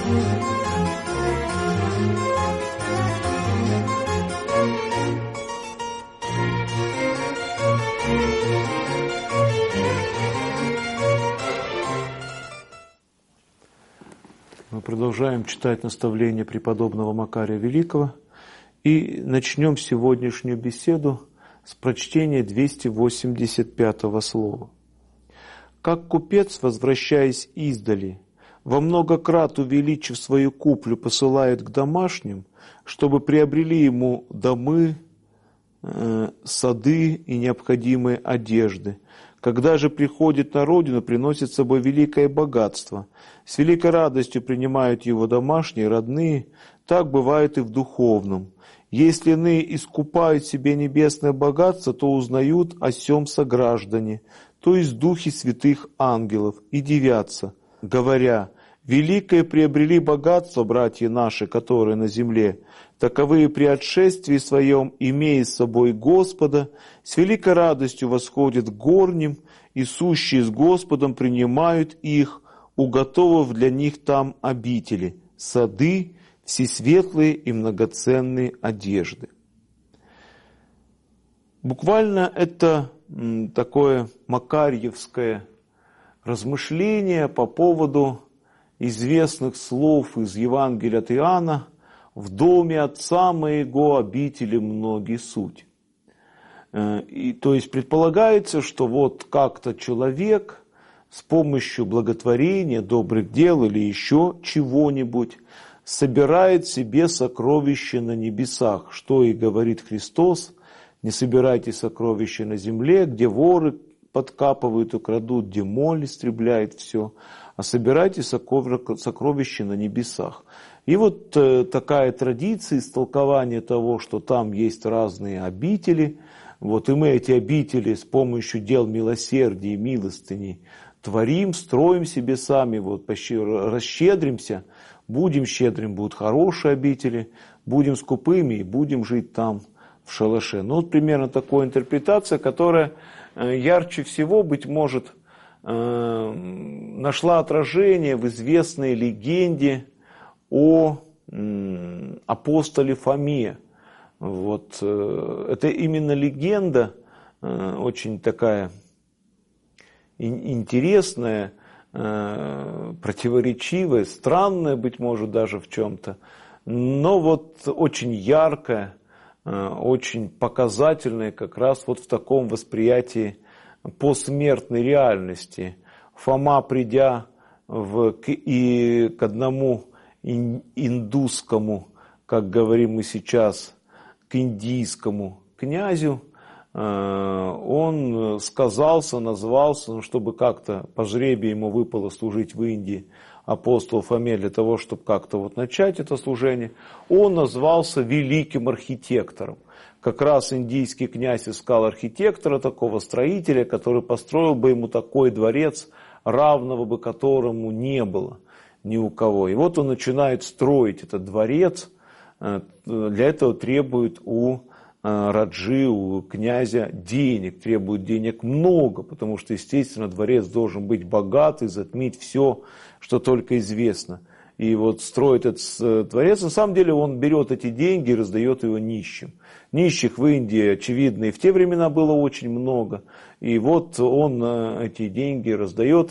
Мы продолжаем читать наставления преподобного Макария Великого и начнем сегодняшнюю беседу с прочтения 285 слова. «Как купец, возвращаясь издали, во много крат увеличив свою куплю, посылает к домашним, чтобы приобрели ему домы, сады и необходимые одежды. Когда же приходит на родину, приносит с собой великое богатство. С великой радостью принимают его домашние, родные. Так бывает и в духовном. Если иные искупают себе небесное богатство, то узнают о сем сограждане, то есть духи святых ангелов, и дивятся, говоря: великое приобрели богатство, братья наши, которые на земле, таковые при отшествии своем, имея с собой Господа, с великой радостью восходят к горним, и сущие с Господом принимают их, уготовав для них там обители, сады, всесветлые и многоценные одежды». Буквально это такое макарьевское размышление по поводу известных слов из Евангелия от Иоанна: «В доме Отца моего обители многие суть». И, то есть предполагается, что вот как-то человек с помощью благотворения, добрых дел или еще чего-нибудь собирает себе сокровища на небесах, что и говорит Христос: «Не собирайте сокровища на земле, где воры подкапывают и крадут, где моль истребляет все, а собирайте сокровища на небесах». И вот такая традиция, истолкование того, что там есть разные обители, вот и мы эти обители с помощью дел милосердия и милостыни творим, строим себе сами, вот расщедримся, будем щедрым, будут хорошие обители, будем скупыми и будем жить там в шалаше. Ну вот примерно такая интерпретация, которая ярче всего, быть может, нашла отражение в известной легенде о апостоле Фоме. Вот, это именно легенда, очень такая интересная, противоречивая, странная, быть может, даже в чем-то, но вот очень яркая, очень показательная как раз вот в таком восприятии посмертной реальности. Фома, придя к одному индусскому, как говорим мы сейчас, к индийскому князю, он сказался, назвался, чтобы как-то по жребию ему выпало служить в Индии апостолу Фоме, для того, чтобы как-то вот начать это служение, он назвался великим архитектором. Как раз индийский князь искал архитектора, такого строителя, который построил бы ему такой дворец, равного бы которому не было ни у кого. И вот он начинает строить этот дворец. Для этого требует у раджи, у князя денег, требует денег много, потому что, естественно, дворец должен быть богатый, затмить все, что только известно. И вот строит этот дворец, на самом деле он берет эти деньги и раздает его нищим. Нищих в Индии, очевидно, и в те времена было очень много. И вот он эти деньги раздает,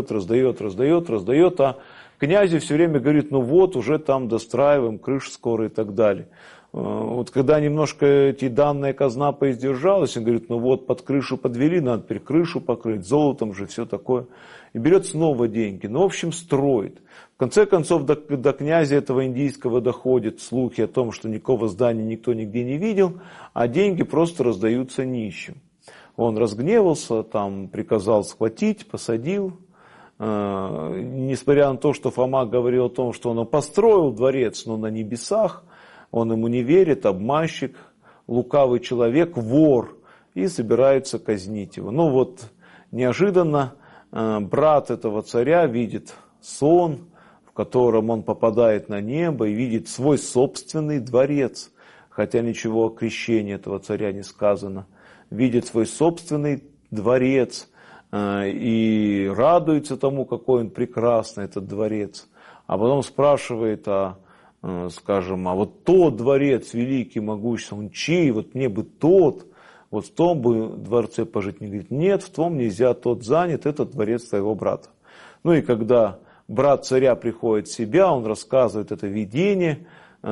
а князю все время говорит: ну вот, уже там достраиваем, крыша скоро и так далее. Вот когда немножко эти данные казна поиздержалась, он говорит: ну вот, под крышу подвели, надо теперь крышу покрыть, золотом же, все такое. И берет снова деньги. Ну, в общем, строит. В конце концов, до князя этого индийского доходят слухи о том, что никакого здания никто нигде не видел, а деньги просто раздаются нищим. Он разгневался, там приказал схватить, посадил. Несмотря на то, что Фома говорил о том, что он построил дворец, но на небесах, он ему не верит, обманщик, лукавый человек, вор, и собирается казнить его. Ну вот, неожиданно брат этого царя видит сон, в котором он попадает на небо и видит свой собственный дворец, хотя ничего о крещении этого царя не сказано, видит свой собственный дворец и радуется тому, какой он прекрасный, этот дворец. а потом спрашивает, скажем, а вот тот дворец великий, могущественный, он чей, вот мне бы тот, вот в том бы дворце пожить. Не говорит, нет, в том нельзя, тот занят, это дворец твоего брата. Ну и когда брат царя приходит в себя, он рассказывает это видение,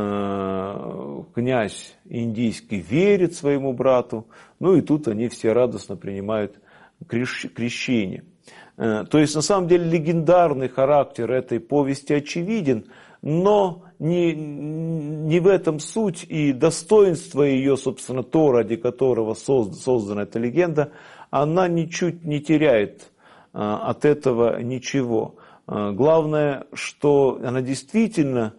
князь индийский верит своему брату, ну и тут они все радостно принимают крещение. То есть на самом деле легендарный характер этой повести очевиден, но не в этом суть и достоинство ее, собственно, то, ради которого создана эта легенда, она ничуть не теряет от этого ничего. Главное, что она действительно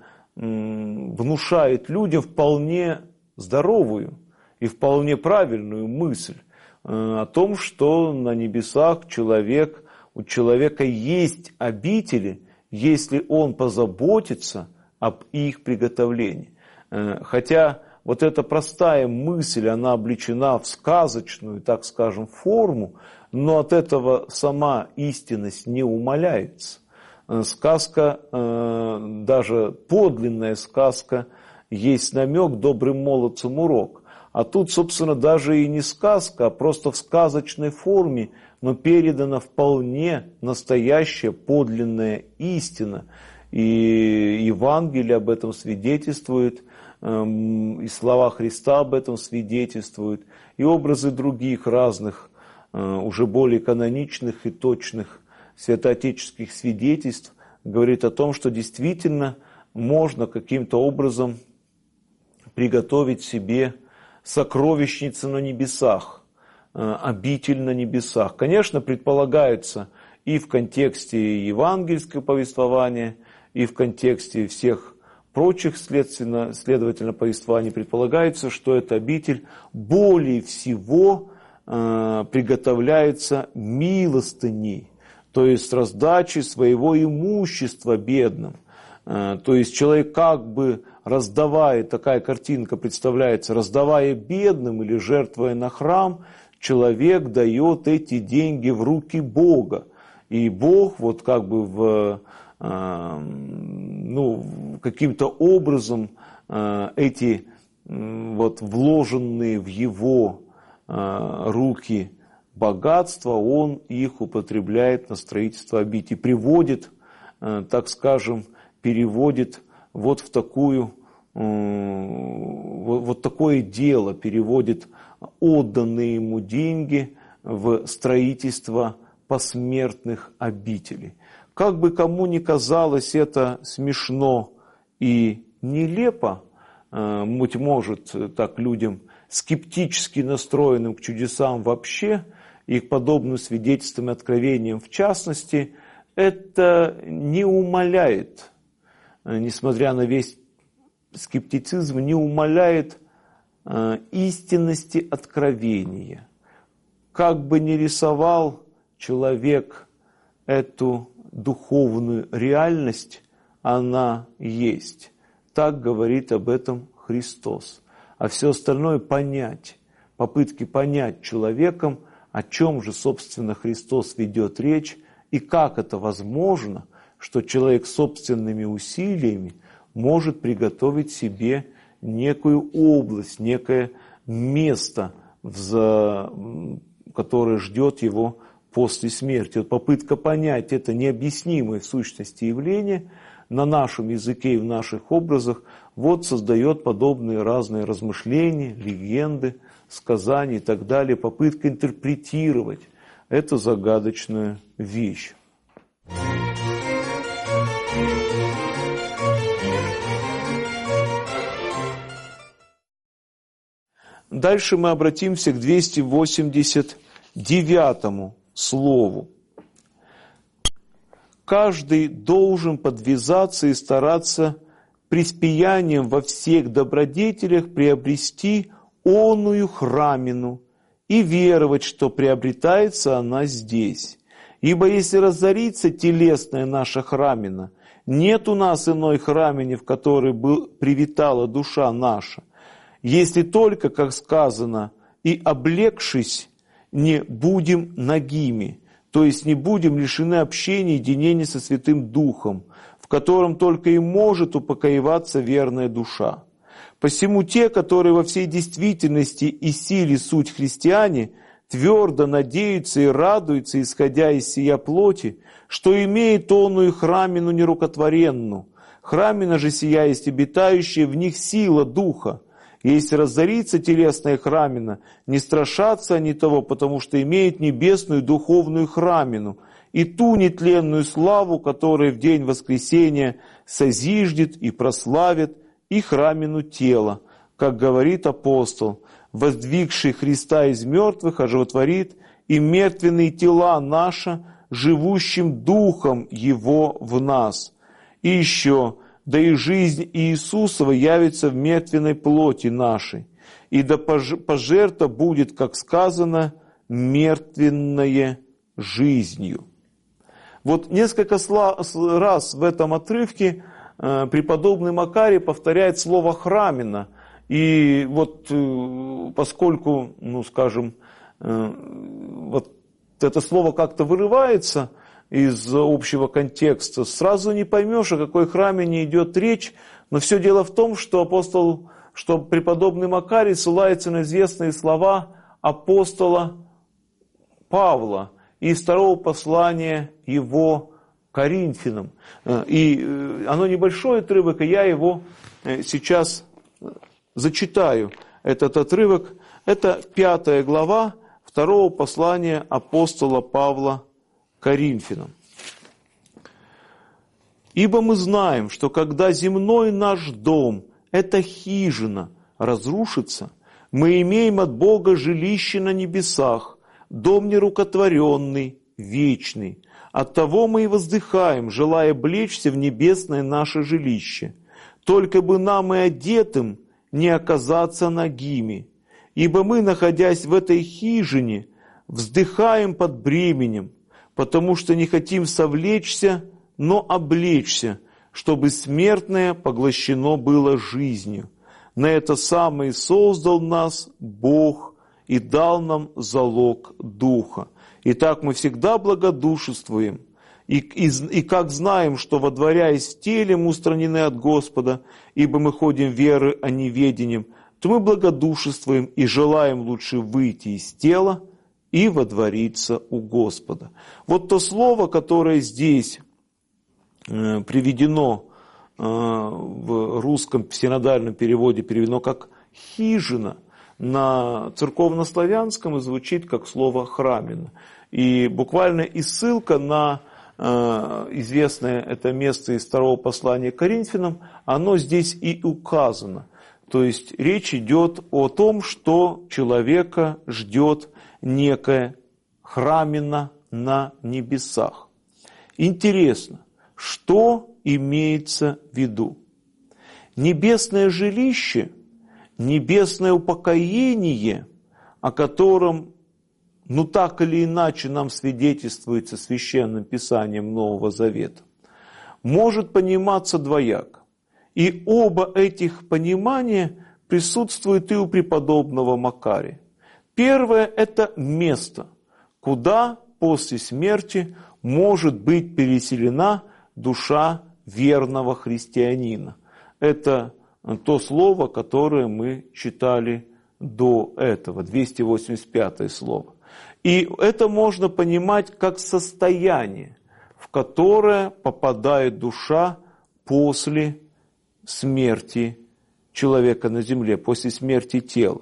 внушает людям вполне здоровую и вполне правильную мысль о том, что на небесах у человека есть обители, если он позаботится об их приготовлении. Хотя вот эта простая мысль, она облечена в сказочную, так скажем, форму, но от этого сама истинность не умаляется. Сказка, даже подлинная сказка, есть намек добрым молодцам урок. А тут, собственно, даже и не сказка, а просто в сказочной форме, но передана вполне настоящая подлинная истина. И Евангелие об этом свидетельствует, и слова Христа об этом свидетельствуют, и образы других разных, уже более каноничных и точных святоотеческих свидетельств говорит о том, что действительно можно каким-то образом приготовить себе сокровищницу на небесах, обитель на небесах. Конечно, предполагается и в контексте евангельского повествования, и в контексте всех прочих, следовательно, повествований предполагается, что эта обитель более всего приготовляется милостыней, то есть раздачей своего имущества бедным. То есть человек как бы раздавая, такая картинка представляется, раздавая бедным или жертвуя на храм, человек дает эти деньги в руки Бога. И Бог вот как бы каким-то образом эти вот вложенные в его руки богатства, он их употребляет на строительство обители, приводит, так скажем, переводит вот в такое дело, переводит отданные ему деньги в строительство посмертных обителей. Как бы кому ни казалось это смешно и нелепо, быть может, так людям скептически настроенным к чудесам вообще, и к подобным свидетельствам и откровениям в частности, это не умаляет, несмотря на весь скептицизм, не умаляет истинности откровения. Как бы ни рисовал человек эту духовную реальность, она есть. Так говорит об этом Христос. А все остальное понять, попытки понять человеком, о чем же, собственно, Христос ведет речь, и как это возможно, что человек собственными усилиями может приготовить себе некую область, некое место, которое ждет его после смерти. Вот попытка понять это необъяснимое в сущности явление на нашем языке и в наших образах вот создает подобные разные размышления, легенды, сказания и так далее, попытка интерпретировать эту загадочную вещь. Дальше мы обратимся к 289 слову. Каждый должен подвязаться и стараться преспиянием во всех добродетелях приобрести оную храмину и веровать, что приобретается она здесь. Ибо если разорится телесная наша храмина, нет у нас иной храмины, в которой привитала душа наша. Если только, как сказано, и облегшись, не будем нагими, то есть не будем лишены общения и единения со Святым Духом, в котором только и может упокоиваться верная душа. Посему те, которые во всей действительности и силе суть христиане, твердо надеются и радуются, исходя из сия плоти, что имеет оную храмину нерукотворенну. Храмина же сия есть обитающая в них сила Духа. Если разорится телесная храмина, не страшатся они того, потому что имеют небесную духовную храмину, и ту нетленную славу, которая в день воскресения созиждет и прославит и храмину тела, как говорит апостол, воздвигший Христа из мертвых, оживотворит и мертвенные тела наши, живущим Духом Его в нас. И еще, да и жизнь Иисусова явится в мертвенной плоти нашей, и да пожерта будет, как сказано, мертвенное жизнью. Вот несколько раз в этом отрывке преподобный Макарий повторяет слово «храмина». И вот поскольку, вот это слово как-то вырывается из общего контекста, сразу не поймешь, о какой храмине идет речь. Но все дело в том, что преподобный Макарий ссылается на известные слова апостола Павла из второго послания его Коринфянам. И оно небольшой отрывок, и я его сейчас зачитаю. Этот отрывок, это 5 глава 2 послания апостола Павла Коринфянам. «Ибо мы знаем, что когда земной наш дом, эта хижина, разрушится, мы имеем от Бога жилище на небесах, дом нерукотворенный, вечный. Оттого мы и воздыхаем, желая облечься в небесное наше жилище. Только бы нам и одетым не оказаться нагими. Ибо мы, находясь в этой хижине, вздыхаем под бременем, потому что не хотим совлечься, но облечься, чтобы смертное поглощено было жизнью. На это самое создал нас Бог и дал нам залог Духа. Итак, мы всегда благодушествуем, и как знаем, что, водворяясь в теле, мы устранены от Господа, ибо мы ходим верой, а не ведением, то мы благодушествуем и желаем лучше выйти из тела и водвориться у Господа». Вот то слово, которое здесь приведено в русском синодальном переводе, переведено как «хижина», на церковнославянском и звучит как слово «храмина». И буквально и ссылка на известное это место из второго послания к Коринфянам, оно здесь и указано. То есть речь идет о том, что человека ждет некая храмина на небесах. Интересно, что имеется в виду? Небесное жилище, небесное упокоение, о котором так или иначе нам свидетельствуется Священным Писанием Нового Завета, может пониматься двояко. И оба этих понимания присутствуют и у преподобного Макария. Первое – это место, куда после смерти может быть переселена душа верного христианина. Это то слово, которое мы читали до этого, 285 слово. И это можно понимать как состояние, в которое попадает душа после смерти человека на земле, после смерти тела.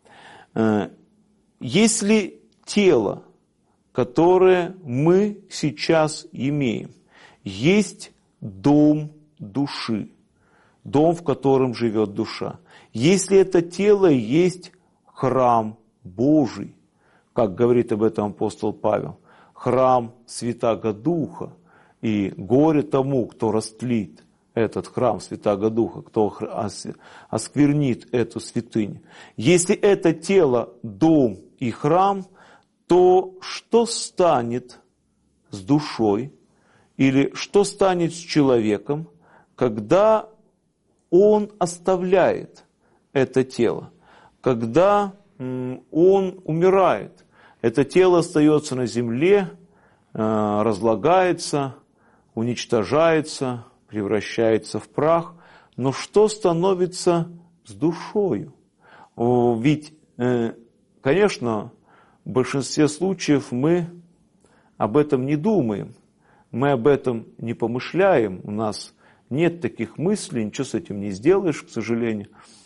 Если тело, которое мы сейчас имеем, есть дом души, дом, в котором живет душа, если это тело есть храм Божий, как говорит об этом апостол Павел, храм Святаго Духа, и горе тому, кто растлит этот храм Святаго Духа, кто осквернит эту святыню. Если это тело дом и храм, то что станет с душой или что станет с человеком, когда он оставляет это тело, когда он умирает? Это тело остается на земле, разлагается, уничтожается, превращается в прах. Но что становится с душою? Ведь, конечно, в большинстве случаев мы об этом не думаем, мы об этом не помышляем, у нас нет таких мыслей, ничего с этим не сделаешь, к сожалению.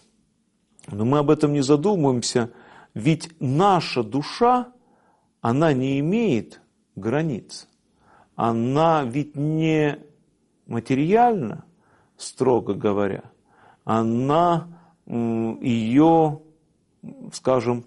Но мы об этом не задумываемся, ведь наша душа, она не имеет границ. Она ведь не материальна, строго говоря. Она ее, скажем,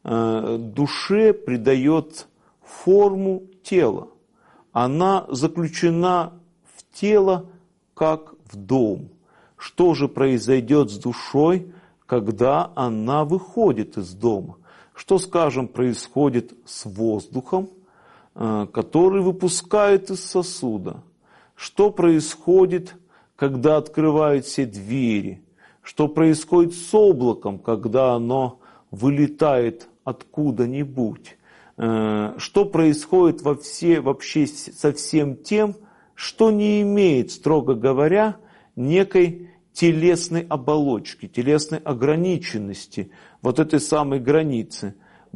душе придает форму тела. Она заключена в тело, как в дом. Что же произойдет с душой, когда она выходит из дома? Что, скажем, происходит с воздухом, который выпускает из сосуда? Что происходит, когда открывают все двери? Что происходит с облаком, когда оно вылетает откуда-нибудь? Что происходит вообще со всем тем, что не имеет, строго говоря, некой телесной оболочки, телесной ограниченности, вот этой самой границы?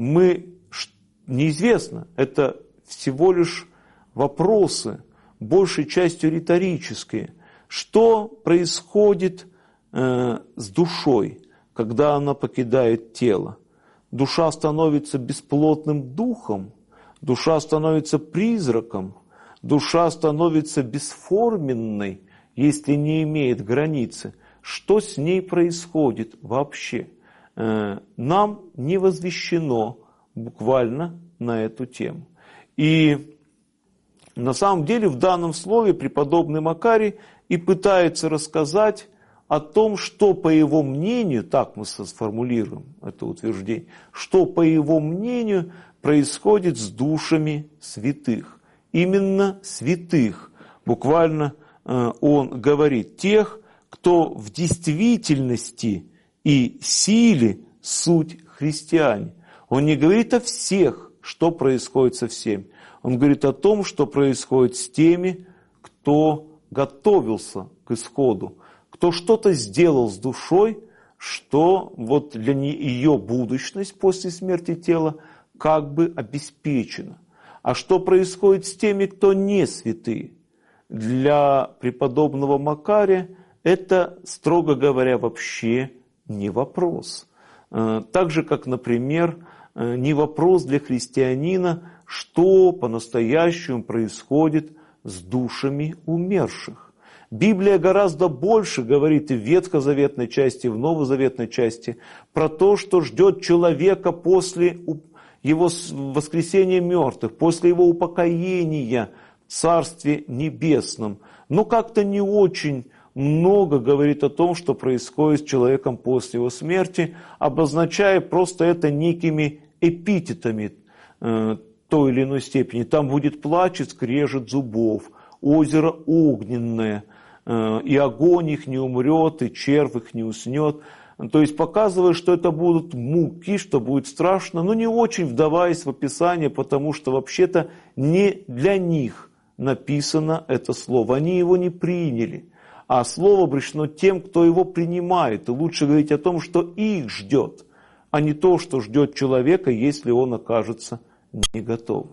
Неизвестно, это всего лишь вопросы, большей частью риторические. Что происходит с душой, когда она покидает тело? Душа становится бесплотным духом, душа становится призраком, душа становится бесформенной, если не имеет границы. Что с ней происходит вообще? Нам не возвещено буквально на эту тему. И на самом деле в данном слове преподобный Макарий и пытается рассказать о том, что по его мнению, так мы сформулируем это утверждение, что по его мнению происходит с душами святых. Именно святых. Буквально он говорит тех, кто в действительности и силе суть христиане. Он не говорит о всех, что происходит со всеми. Он говорит о том, что происходит с теми, кто готовился к исходу, кто что-то сделал с душой, что вот для ее будущность после смерти тела как бы обеспечена. А что происходит с теми, кто не святые? Для преподобного Макария это, строго говоря, вообще не вопрос. Так же, как, например, не вопрос для христианина, что по-настоящему происходит с душами умерших. Библия гораздо больше говорит и в ветхозаветной части, и в новозаветной части про то, что ждет человека после его воскресения мертвых, после его упокоения в Царстве Небесном. Но как-то не очень много говорит о том, что происходит с человеком после его смерти, обозначая просто это некими эпитетами той или иной степени. Там будет плач и скрежет зубов, озеро огненное, и огонь их не умрет, и червь их не уснет. То есть показывая, что это будут муки, что будет страшно, но не очень вдаваясь в описание, потому что вообще-то не для них написано это слово. Они его не приняли. А слово обращено тем, кто его принимает. И лучше говорить о том, что их ждет, а не то, что ждет человека, если он окажется не готовым.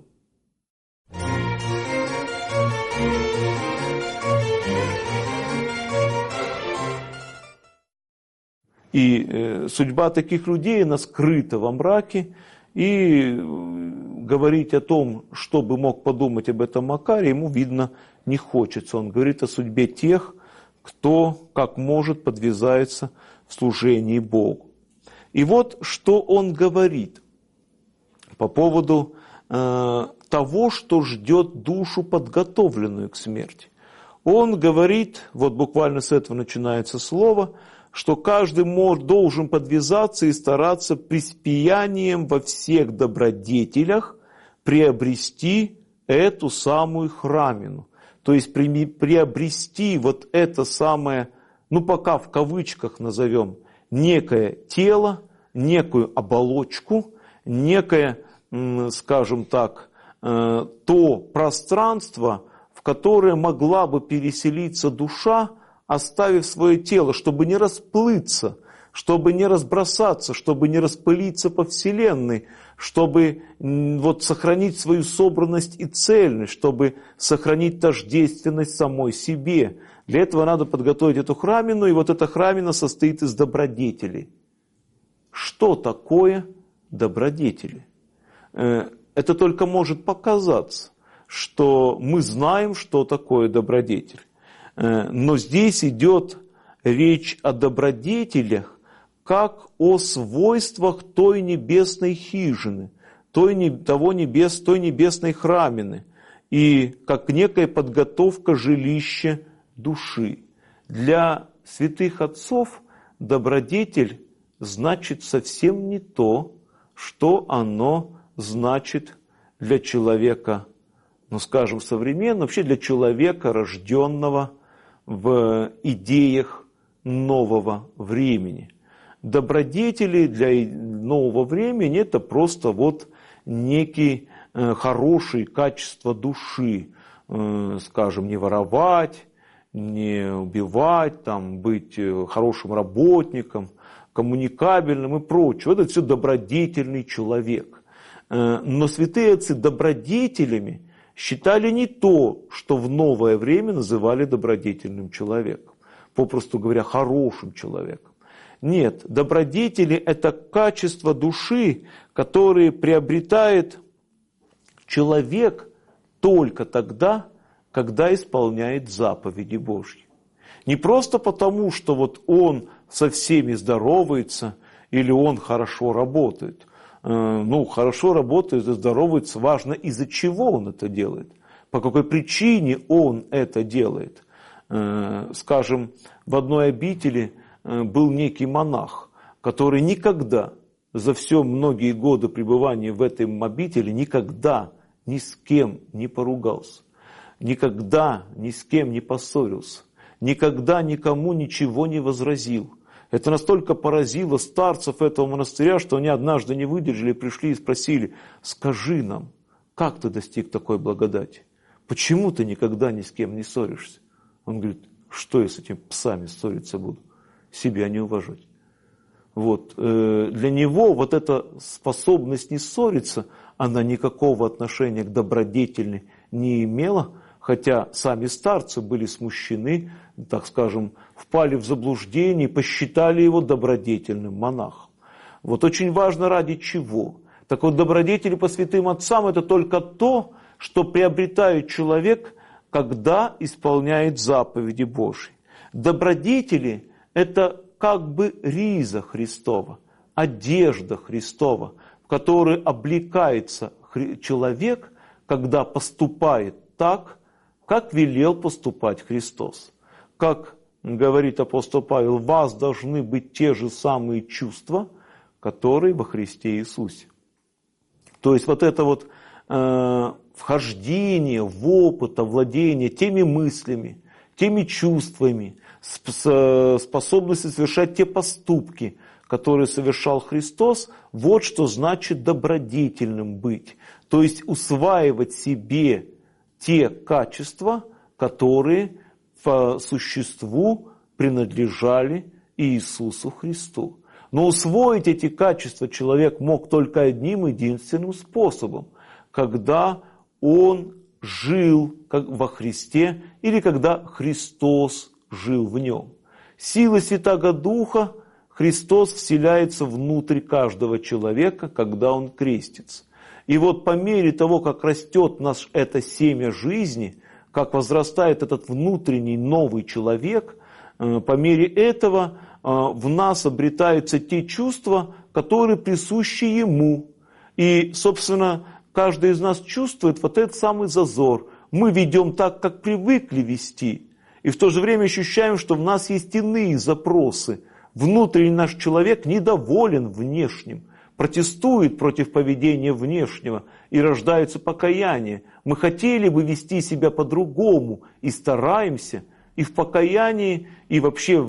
И судьба таких людей, она скрыта во мраке, и говорить о том, что бы мог подумать об этом Макарий, ему, видно, не хочется. Он говорит о судьбе тех, кто, как может, подвязается в служении Богу. И вот, что он говорит по поводу того, что ждет душу, подготовленную к смерти. Он говорит, вот буквально с этого начинается слово, что каждый должен подвязаться и стараться преуспеянием во всех добродетелях приобрести эту самую храмину. То есть приобрести вот это самое, ну пока в кавычках назовем, некое тело, некую оболочку, некое, скажем так, то пространство, в которое могла бы переселиться душа, оставив свое тело, чтобы не расплыться, чтобы не разбросаться, чтобы не распылиться по Вселенной, чтобы вот сохранить свою собранность и цельность, чтобы сохранить тождественность самой себе. Для этого надо подготовить эту храмину, и вот эта храмина состоит из добродетелей. Что такое добродетели? Это только может показаться, что мы знаем, что такое добродетель. Но здесь идет речь о добродетелях, как о свойствах той небесной хижины, той небесной храмины, и как некая подготовка жилища души. Для святых отцов добродетель значит совсем не то, что оно значит для человека, ну скажем, современного, вообще для человека, рожденного в идеях нового времени. Добродетели для нового времени – это просто вот некие хорошие качества души, скажем, не воровать, не убивать, там, быть хорошим работником, коммуникабельным и прочее. Это все добродетельный человек. Но святые отцы добродетелями считали не то, что в новое время называли добродетельным человеком, попросту говоря, хорошим человеком. Нет, добродетели – это качество души, которые приобретает человек только тогда, когда исполняет заповеди Божьи. Не просто потому, что вот он со всеми здоровается или он хорошо работает. Ну, хорошо работает и здоровается, важно, из-за чего он это делает, по какой причине он это делает. Скажем, в одной обители был некий монах, который никогда, за все многие годы пребывания в этой обители, никогда ни с кем не поругался, никогда ни с кем не поссорился, никогда никому ничего не возразил. Это настолько поразило старцев этого монастыря, что они однажды не выдержали, пришли и спросили: скажи нам, как ты достиг такой благодати? Почему ты никогда ни с кем не ссоришься? Он говорит: что я с этими псами ссориться буду? Себя не уважать. Вот. Для него вот эта способность не ссориться, она никакого отношения к добродетельной не имела, хотя сами старцы были смущены, так скажем, впали в заблуждение, посчитали его добродетельным монахом. Вот очень важно, ради чего. Так вот, добродетели по святым отцам – это только то, что приобретает человек, когда исполняет заповеди Божьи. Добродетели – это как бы риза Христова, одежда Христова, в которой облекается человек, когда поступает так, как велел поступать Христос. Как говорит апостол Павел: вас должны быть те же самые чувства, которые во Христе Иисусе. То есть вот это вот вхождение в опыт, овладение теми мыслями, теми чувствами, способностью совершать те поступки, которые совершал Христос, вот что значит добродетельным быть. То есть усваивать себе те качества, которые по существу принадлежали Иисусу Христу. Но усвоить эти качества человек мог только одним единственным способом, когда он жил во Христе или когда Христос жил в нем. Силой Святаго Духа Христос вселяется внутрь каждого человека, когда он крестится. И вот по мере того, как растет наш это семя жизни, как возрастает этот внутренний новый человек, по мере этого в нас обретаются те чувства, которые присущи ему. И, собственно, каждый из нас чувствует вот этот самый зазор. Мы ведем так, как привыкли вести, и в то же время ощущаем, что в нас есть иные запросы. Внутренний наш человек недоволен внешним, протестует против поведения внешнего, и рождается покаяние. Мы хотели бы вести себя по-другому, и стараемся, и в покаянии, и вообще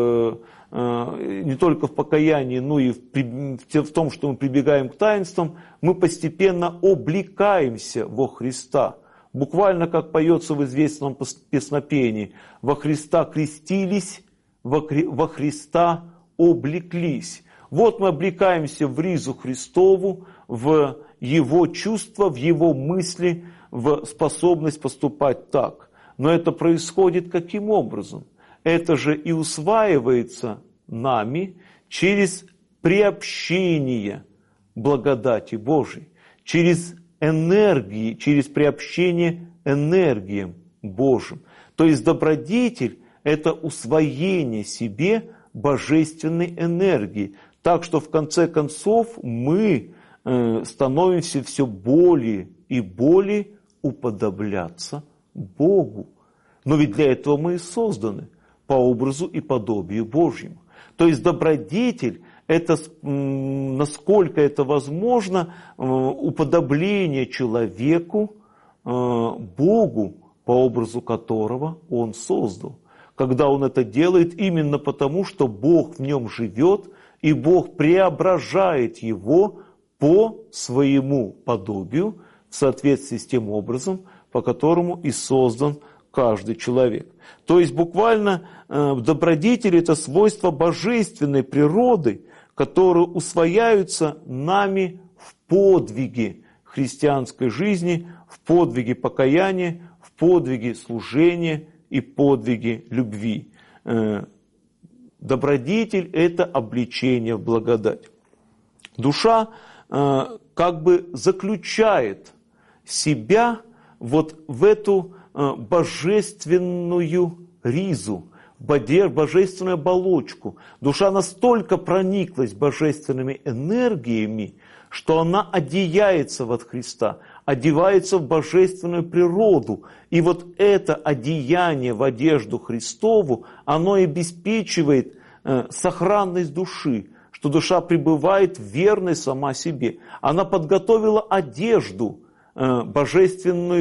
не только в покаянии, но и в том, что мы прибегаем к таинствам, мы постепенно облекаемся во Христа. Буквально, как поется в известном песнопении, «Во Христа крестились, во Христа облеклись». Вот мы облекаемся в ризу Христову, в Его чувства, в Его мысли, в способность поступать так. Но это происходит каким образом? Это же и усваивается нами через приобщение благодати Божией, через энергии, через приобщение энергиям Божьим. То есть добродетель – это усвоение себе божественной энергии. Так что в конце концов мы становимся все более и более уподобляться Богу. Но ведь для этого мы и созданы по образу и подобию Божьему. То есть добродетель – это, насколько это возможно, уподобление человеку, Богу, по образу которого он создал. Когда он это делает именно потому, что Бог в нем живет, и Бог преображает его по своему подобию, в соответствии с тем образом, по которому и создан каждый человек. То есть буквально добродетель – это свойство божественной природы, которые усвояются нами в подвиге христианской жизни, в подвиге покаяния, в подвиге служения и подвиге любви. Добродетель – это облечение в благодать. Душа как бы заключает себя вот в эту божественную ризу, божественную оболочку. Душа настолько прониклась божественными энергиями, что она одеяется от Христа, одевается в божественную природу. И вот это одеяние в одежду Христову, оно обеспечивает сохранность души, что душа пребывает верной сама себе. Она подготовила одежду божественной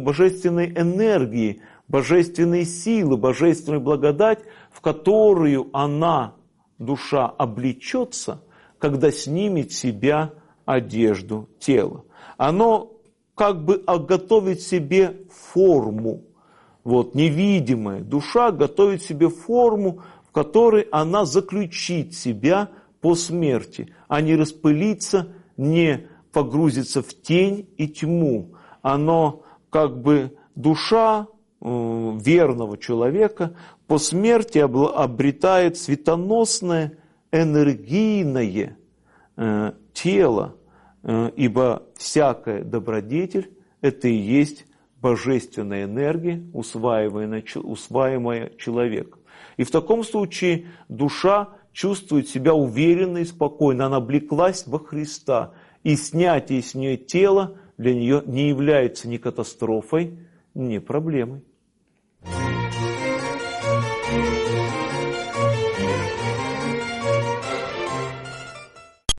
энергии, божественной силы, божественную благодать, в которую она, душа, облечется, когда снимет с себя одежду тела. Оно как бы готовит себе форму, вот, невидимая. Душа готовит себе форму, в которой она заключит себя по смерти, а не распылиться, не погрузится в тень и тьму. Оно как бы душа верного человека по смерти обретает светоносное, энергийное тело, ибо всякая добродетель – это и есть божественная энергия, усваиваемая человеком. И в таком случае душа чувствует себя уверенно и спокойно, она облеклась во Христа, и снятие с нее тела для нее не является ни катастрофой, ни проблемой.